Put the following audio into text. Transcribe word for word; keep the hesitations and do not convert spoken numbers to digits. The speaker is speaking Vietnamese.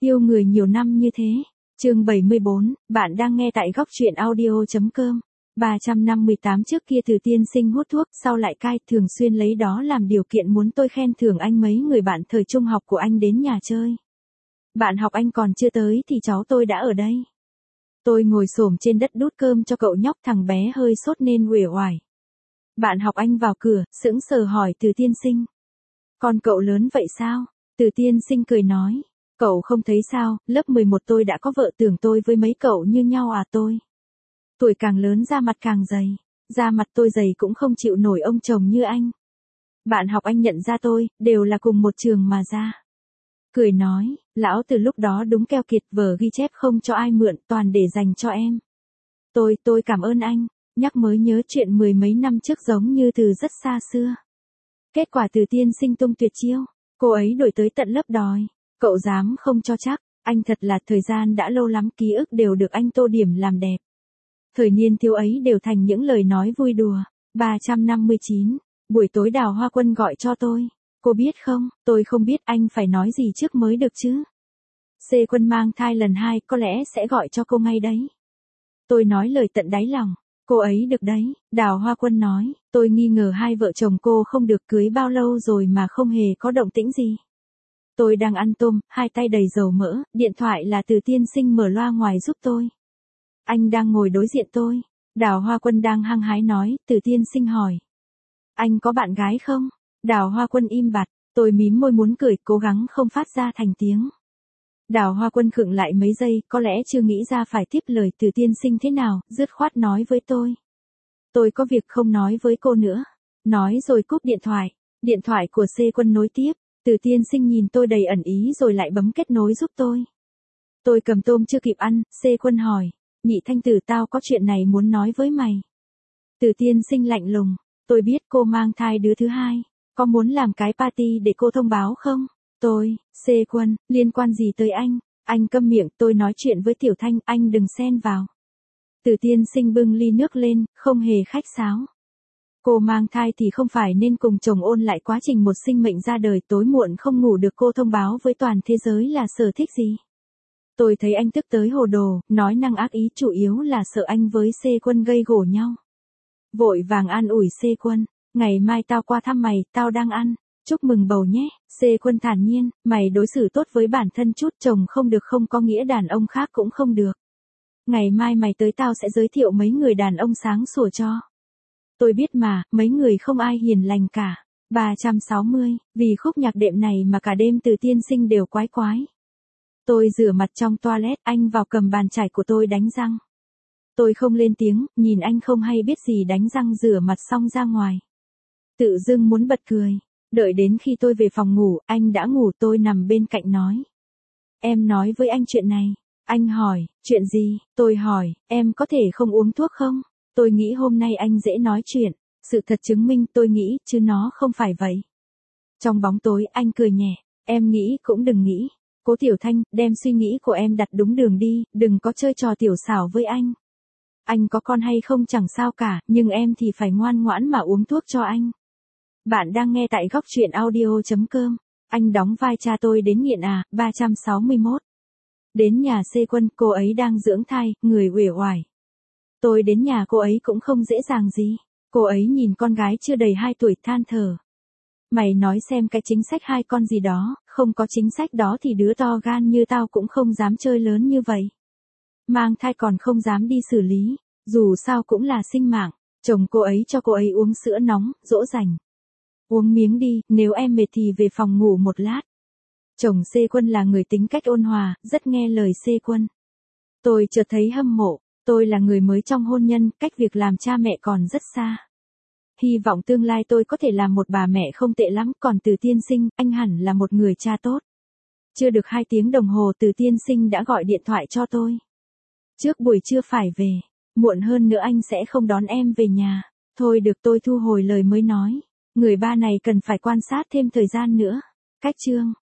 Yêu người nhiều năm như thế. Chương bảy mươi bốn, bạn đang nghe tại góc truyện audio.com. ba trăm năm mươi tám Trước kia Từ tiên sinh hút thuốc, sau lại cai, thường xuyên lấy đó làm điều kiện muốn tôi khen thưởng anh mấy người bạn thời trung học của anh đến nhà chơi. Bạn học anh còn chưa tới thì cháu tôi đã ở đây. Tôi ngồi xổm trên đất đút cơm cho cậu nhóc, thằng bé hơi sốt nên uể oải. Bạn học anh vào cửa, sững sờ hỏi Từ tiên sinh. Con cậu lớn vậy sao? Từ tiên sinh cười nói. Cậu không thấy sao, lớp mười một tôi đã có vợ, tưởng tôi với mấy cậu như nhau à? Tôi. Tuổi càng lớn da mặt càng dày. Da mặt tôi dày cũng không chịu nổi ông chồng như anh. Bạn học anh nhận ra tôi, đều là cùng một trường mà ra. Cười nói, lão từ lúc đó đúng keo kiệt, vở ghi chép không cho ai mượn, toàn để dành cho em. Tôi, tôi cảm ơn anh. Nhắc mới nhớ chuyện mười mấy năm trước giống như từ rất xa xưa. Kết quả Từ tiên sinh tung tuyệt chiêu. Cô ấy đổi tới tận lớp đòi. Cậu dám không cho chắc, anh thật là thời gian đã lâu lắm, ký ức đều được anh tô điểm làm đẹp. Thời niên thiếu ấy đều thành những lời nói vui đùa. ba trăm năm mươi chín, buổi tối Đào Hoa Quân gọi cho tôi. Cô biết không, tôi không biết anh phải nói gì trước mới được chứ. C Quân mang thai lần hai, có lẽ sẽ gọi cho cô ngay đấy. Tôi nói lời tận đáy lòng. Cô ấy được đấy, Đào Hoa Quân nói, tôi nghi ngờ hai vợ chồng cô không được cưới bao lâu rồi mà không hề có động tĩnh gì. Tôi đang ăn tôm, hai tay đầy dầu mỡ, điện thoại là Từ tiên sinh mở loa ngoài giúp tôi. Anh đang ngồi đối diện tôi. Đào Hoa Quân đang hăng hái nói, Từ tiên sinh hỏi. Anh có bạn gái không? Đào Hoa Quân im bặt, tôi mím môi muốn cười, cố gắng không phát ra thành tiếng. Đào Hoa Quân khựng lại mấy giây, có lẽ chưa nghĩ ra phải tiếp lời Từ tiên sinh thế nào, dứt khoát nói với tôi. Tôi có việc không nói với cô nữa. Nói rồi cúp điện thoại. Điện thoại của C Quân nối tiếp. Từ tiên sinh nhìn tôi đầy ẩn ý rồi lại bấm kết nối giúp tôi. Tôi cầm tôm chưa kịp ăn, C Quân hỏi. Nhị Thanh Tử, tao có chuyện này muốn nói với mày. Từ tiên sinh lạnh lùng. Tôi biết cô mang thai đứa thứ hai. Có muốn làm cái party để cô thông báo không? Tôi, C Quân, liên quan gì tới anh? Anh câm miệng, tôi nói chuyện với Tiểu Thanh, anh đừng xen vào. Từ tiên sinh bưng ly nước lên, không hề khách sáo. Cô mang thai thì không phải nên cùng chồng ôn lại quá trình một sinh mệnh ra đời, tối muộn không ngủ được cô thông báo với toàn thế giới là sở thích gì. Tôi thấy anh tức tới hồ đồ, nói năng ác ý, chủ yếu là sợ anh với C Quân gây gổ nhau. Vội vàng an ủi C Quân, ngày mai tao qua thăm mày, tao đang ăn, chúc mừng bầu nhé. C Quân thản nhiên, mày đối xử tốt với bản thân chút, chồng không được không có nghĩa đàn ông khác cũng không được. Ngày mai mày tới tao sẽ giới thiệu mấy người đàn ông sáng sủa cho. Tôi biết mà, mấy người không ai hiền lành cả. ba trăm sáu mươi, vì khúc nhạc đệm này mà cả đêm Từ tiên sinh đều quái quái. Tôi rửa mặt trong toilet, anh vào cầm bàn chải của tôi đánh răng. Tôi không lên tiếng, nhìn anh không hay biết gì đánh răng rửa mặt xong ra ngoài. Tự dưng muốn bật cười. Đợi đến khi tôi về phòng ngủ, anh đã ngủ, tôi nằm bên cạnh nói. Em nói với anh chuyện này. Anh hỏi, chuyện gì? Tôi hỏi, em có thể không uống thuốc không? Tôi nghĩ hôm nay anh dễ nói chuyện. Sự thật chứng minh tôi nghĩ, chứ nó không phải vậy. Trong bóng tối, anh cười nhẹ. Em nghĩ cũng đừng nghĩ. Cố Tiểu Thanh, đem suy nghĩ của em đặt đúng đường đi, đừng có chơi trò tiểu xảo với anh. Anh có con hay không chẳng sao cả, nhưng em thì phải ngoan ngoãn mà uống thuốc cho anh. Bạn đang nghe tại góc truyện audio.com. Anh đóng vai cha tôi đến nghiện à? ba trăm sáu mươi mốt. Đến nhà C Quân, cô ấy đang dưỡng thai, người uể oải. Tôi đến nhà cô ấy cũng không dễ dàng gì. Cô ấy nhìn con gái chưa đầy hai tuổi than thở. Mày nói xem cái chính sách hai con gì đó, không có chính sách đó thì đứa to gan như tao cũng không dám chơi lớn như vậy. Mang thai còn không dám đi xử lý, dù sao cũng là sinh mạng. Chồng cô ấy cho cô ấy uống sữa nóng, dỗ dành. Uống miếng đi, nếu em mệt thì về phòng ngủ một lát. Chồng C Quân là người tính cách ôn hòa, rất nghe lời C Quân. Tôi chợt thấy hâm mộ. Tôi là người mới trong hôn nhân, cách việc làm cha mẹ còn rất xa. Hy vọng tương lai tôi có thể làm một bà mẹ không tệ lắm, còn Từ tiên sinh, anh hẳn là một người cha tốt. Chưa được hai tiếng đồng hồ Từ tiên sinh đã gọi điện thoại cho tôi. Trước buổi trưa phải về, muộn hơn nữa anh sẽ không đón em về nhà. Thôi được, tôi thu hồi lời mới nói. Người ba này cần phải quan sát thêm thời gian nữa. Cách chương.